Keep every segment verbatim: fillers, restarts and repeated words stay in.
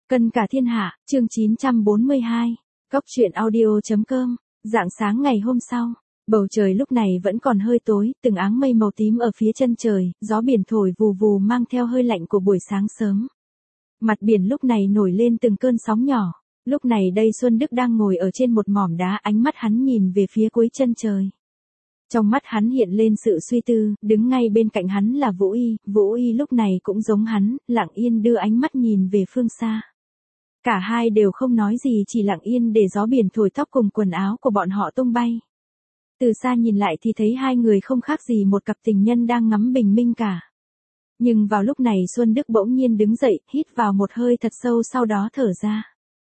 Cân cả thiên hạ, chương chín trăm bốn mươi hai, cốc truyện audio.com, rạng sáng ngày hôm sau, bầu trời lúc này vẫn còn hơi tối, từng áng mây màu tím ở phía chân trời, gió biển thổi vù vù mang theo hơi lạnh của buổi sáng sớm. Mặt biển lúc này nổi lên từng cơn sóng nhỏ, lúc này đây Xuân Đức đang ngồi ở trên một mỏm đá, ánh mắt hắn nhìn về phía cuối chân trời. Trong mắt hắn hiện lên sự suy tư, đứng ngay bên cạnh hắn là Vũ Y, Vũ Y lúc này cũng giống hắn, lặng yên đưa ánh mắt nhìn về phương xa. Cả hai đều không nói gì, chỉ lặng yên để gió biển thổi tóc cùng quần áo của bọn họ tung bay. Từ xa nhìn lại thì thấy hai người không khác gì một cặp tình nhân đang ngắm bình minh cả. Nhưng vào lúc này Xuân Đức bỗng nhiên đứng dậy, hít vào một hơi thật sâu sau đó thở ra.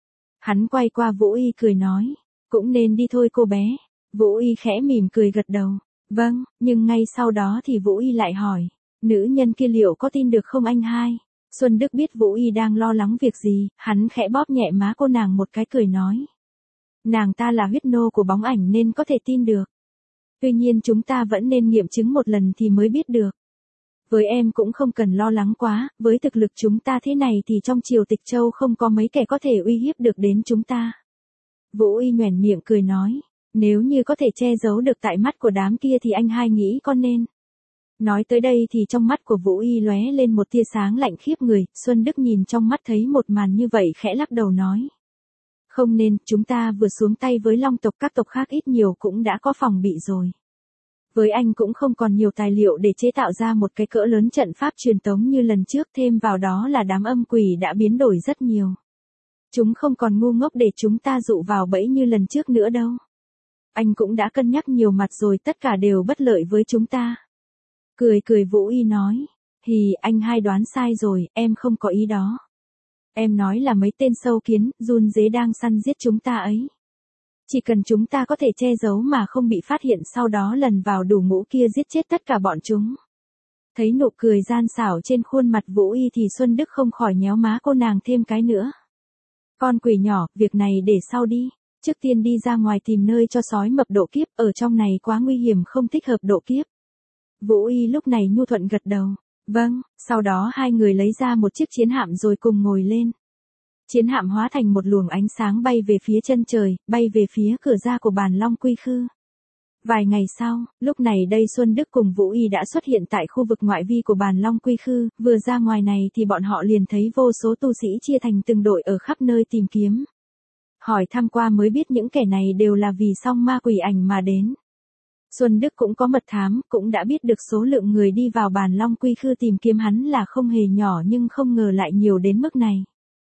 Hắn quay qua Vũ Y cười nói, cũng nên đi thôi cô bé. Vũ Y khẽ mỉm cười gật đầu, vâng, nhưng ngay sau đó thì Vũ Y lại hỏi, nữ nhân kia liệu có tin được không anh hai? Xuân Đức biết Vũ Y đang lo lắng việc gì, hắn khẽ bóp nhẹ má cô nàng một cái cười nói. Nàng ta là huyết nô của bóng ảnh nên có thể tin được. Tuy nhiên chúng ta vẫn nên nghiệm chứng một lần thì mới biết được. Với em cũng không cần lo lắng quá, với thực lực chúng ta thế này thì trong triều Tịch Châu không có mấy kẻ có thể uy hiếp được đến chúng ta. Vũ Y nhoẻn miệng cười nói, nếu như có thể che giấu được tại mắt của đám kia thì anh hai nghĩ con nên. Nói tới đây thì trong mắt của Vũ Y lóe lên một tia sáng lạnh khiếp người, Xuân Đức nhìn trong mắt thấy một màn như vậy khẽ lắc đầu nói. Không nên, chúng ta vừa xuống tay với Long tộc, các tộc khác ít nhiều cũng đã có phòng bị rồi. Với anh cũng không còn nhiều tài liệu để chế tạo ra một cái cỡ lớn trận pháp truyền tống như lần trước, thêm vào đó là đám âm quỷ đã biến đổi rất nhiều. Chúng không còn ngu ngốc để chúng ta dụ vào bẫy như lần trước nữa đâu. Anh cũng đã cân nhắc nhiều mặt rồi, tất cả đều bất lợi với chúng ta. Cười cười Vũ Y nói, hì, anh hai đoán sai rồi, em không có ý đó. Em nói là mấy tên sâu kiến, run dế đang săn giết chúng ta ấy. Chỉ cần chúng ta có thể che giấu mà không bị phát hiện, sau đó lần vào đủ ngũ kia giết chết tất cả bọn chúng. Thấy nụ cười gian xảo trên khuôn mặt Vũ Y thì Xuân Đức không khỏi nhéo má cô nàng thêm cái nữa. Con quỷ nhỏ, việc này để sau đi. Trước tiên đi ra ngoài tìm nơi cho sói mập độ kiếp, ở trong này quá nguy hiểm không thích hợp độ kiếp. Vũ Y lúc này nhu thuận gật đầu. Vâng, sau đó hai người lấy ra một chiếc chiến hạm rồi cùng ngồi lên. Chiến hạm hóa thành một luồng ánh sáng bay về phía chân trời, bay về phía cửa ra của Bàn Long Quy Khư. Vài ngày sau, lúc này đây Xuân Đức cùng Vũ Y đã xuất hiện tại khu vực ngoại vi của Bàn Long Quy Khư, vừa ra ngoài này thì bọn họ liền thấy vô số tu sĩ chia thành từng đội ở khắp nơi tìm kiếm. Hỏi thăm qua mới biết những kẻ này đều là vì song ma quỷ ảnh mà đến. Xuân Đức cũng có mật thám, cũng đã biết được số lượng người đi vào Bàn Long Quy Khư tìm kiếm hắn là không hề nhỏ, nhưng không ngờ lại nhiều đến mức này.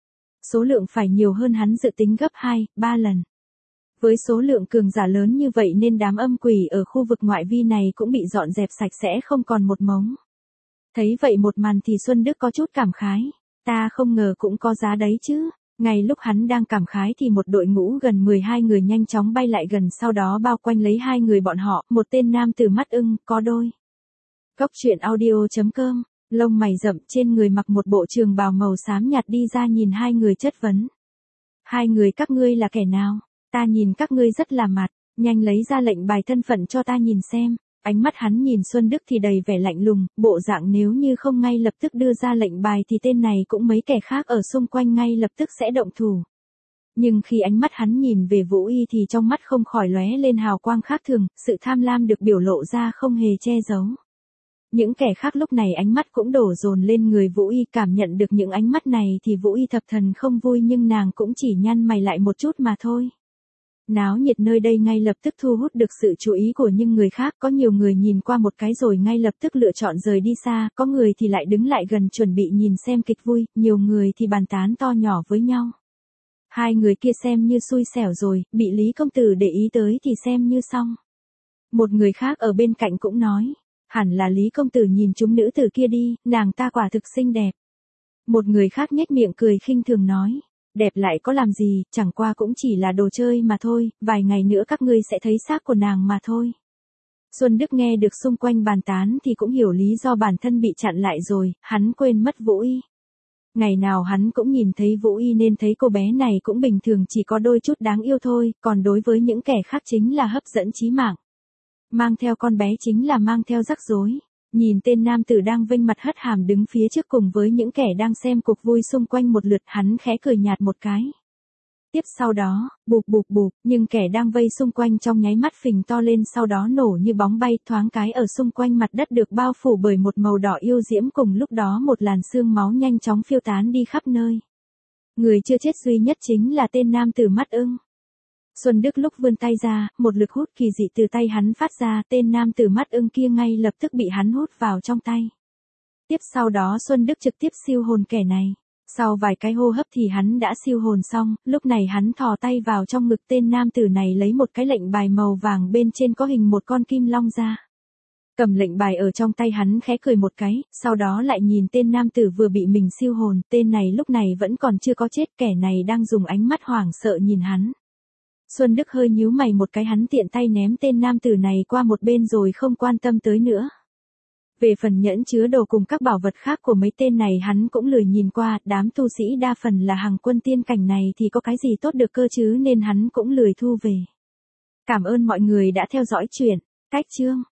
Số lượng phải nhiều hơn hắn dự tính gấp hai, ba lần. Với số lượng cường giả lớn như vậy nên đám âm quỷ ở khu vực ngoại vi này cũng bị dọn dẹp sạch sẽ không còn một mống. Thấy vậy một màn thì Xuân Đức có chút cảm khái. Ta không ngờ cũng có giá đấy chứ. Ngay lúc hắn đang cảm khái thì một đội ngũ gần mười hai người nhanh chóng bay lại gần, sau đó bao quanh lấy hai người bọn họ, một tên nam tử mắt ưng, có đôi. Cốc truyện audio.com, lông mày rậm, trên người mặc một bộ trường bào màu xám nhạt đi ra nhìn hai người chất vấn. Hai người các ngươi là kẻ nào? Ta nhìn các ngươi rất là mặt, nhanh lấy ra lệnh bài thân phận cho ta nhìn xem. Ánh mắt hắn nhìn Xuân Đức thì đầy vẻ lạnh lùng, bộ dạng nếu như không ngay lập tức đưa ra lệnh bài thì tên này cũng mấy kẻ khác ở xung quanh ngay lập tức sẽ động thủ. Nhưng khi ánh mắt hắn nhìn về Vũ Y thì trong mắt không khỏi lóe lên hào quang khác thường, sự tham lam được biểu lộ ra không hề che giấu. Những kẻ khác lúc này ánh mắt cũng đổ dồn lên người Vũ Y, cảm nhận được những ánh mắt này thì Vũ Y thập thần không vui, nhưng nàng cũng chỉ nhăn mày lại một chút mà thôi. Náo nhiệt nơi đây ngay lập tức thu hút được sự chú ý của những người khác, có nhiều người nhìn qua một cái rồi ngay lập tức lựa chọn rời đi xa, có người thì lại đứng lại gần chuẩn bị nhìn xem kịch vui, nhiều người thì bàn tán to nhỏ với nhau. Hai người kia xem như xui xẻo rồi, bị Lý công tử để ý tới thì xem như xong. Một người khác ở bên cạnh cũng nói, hẳn là Lý công tử nhìn chúng nữ tử kia đi, nàng ta quả thực xinh đẹp. Một người khác nhếch miệng cười khinh thường nói, đẹp lại có làm gì, chẳng qua cũng chỉ là đồ chơi mà thôi, vài ngày nữa các ngươi sẽ thấy xác của nàng mà thôi. Xuân Đức nghe được xung quanh bàn tán thì cũng hiểu lý do bản thân bị chặn lại rồi, hắn quên mất Vũ Y. Ngày nào hắn cũng nhìn thấy Vũ Y nên thấy cô bé này cũng bình thường, chỉ có đôi chút đáng yêu thôi, còn đối với những kẻ khác chính là hấp dẫn chí mạng. Mang theo con bé chính là mang theo rắc rối. Nhìn tên nam tử đang vênh mặt hất hàm đứng phía trước cùng với những kẻ đang xem cuộc vui xung quanh một lượt, hắn khẽ cười nhạt một cái. Tiếp sau đó, bụp bụp bụp, nhưng kẻ đang vây xung quanh trong nháy mắt phình to lên, sau đó nổ như bóng bay, thoáng cái ở xung quanh mặt đất được bao phủ bởi một màu đỏ yêu diễm, cùng lúc đó một làn sương máu nhanh chóng phiêu tán đi khắp nơi. Người chưa chết duy nhất chính là tên nam tử mắt ưng. Xuân Đức lúc vươn tay ra, một lực hút kỳ dị từ tay hắn phát ra, tên nam tử mắt ưng kia ngay lập tức bị hắn hút vào trong tay. Tiếp sau đó Xuân Đức trực tiếp siêu hồn kẻ này. Sau vài cái hô hấp thì hắn đã siêu hồn xong, lúc này hắn thò tay vào trong ngực tên nam tử này lấy một cái lệnh bài màu vàng bên trên có hình một con kim long ra. Cầm lệnh bài ở trong tay hắn khẽ cười một cái, sau đó lại nhìn tên nam tử vừa bị mình siêu hồn, tên này lúc này vẫn còn chưa có chết, kẻ này đang dùng ánh mắt hoảng sợ nhìn hắn. Xuân Đức hơi nhíu mày một cái, hắn tiện tay ném tên nam tử này qua một bên rồi không quan tâm tới nữa. Về phần nhẫn chứa đồ cùng các bảo vật khác của mấy tên này hắn cũng lười nhìn qua, đám tu sĩ đa phần là hàng quân tiên cảnh này thì có cái gì tốt được cơ chứ, nên hắn cũng lười thu về. Cảm ơn mọi người đã theo dõi chuyện. Cách chương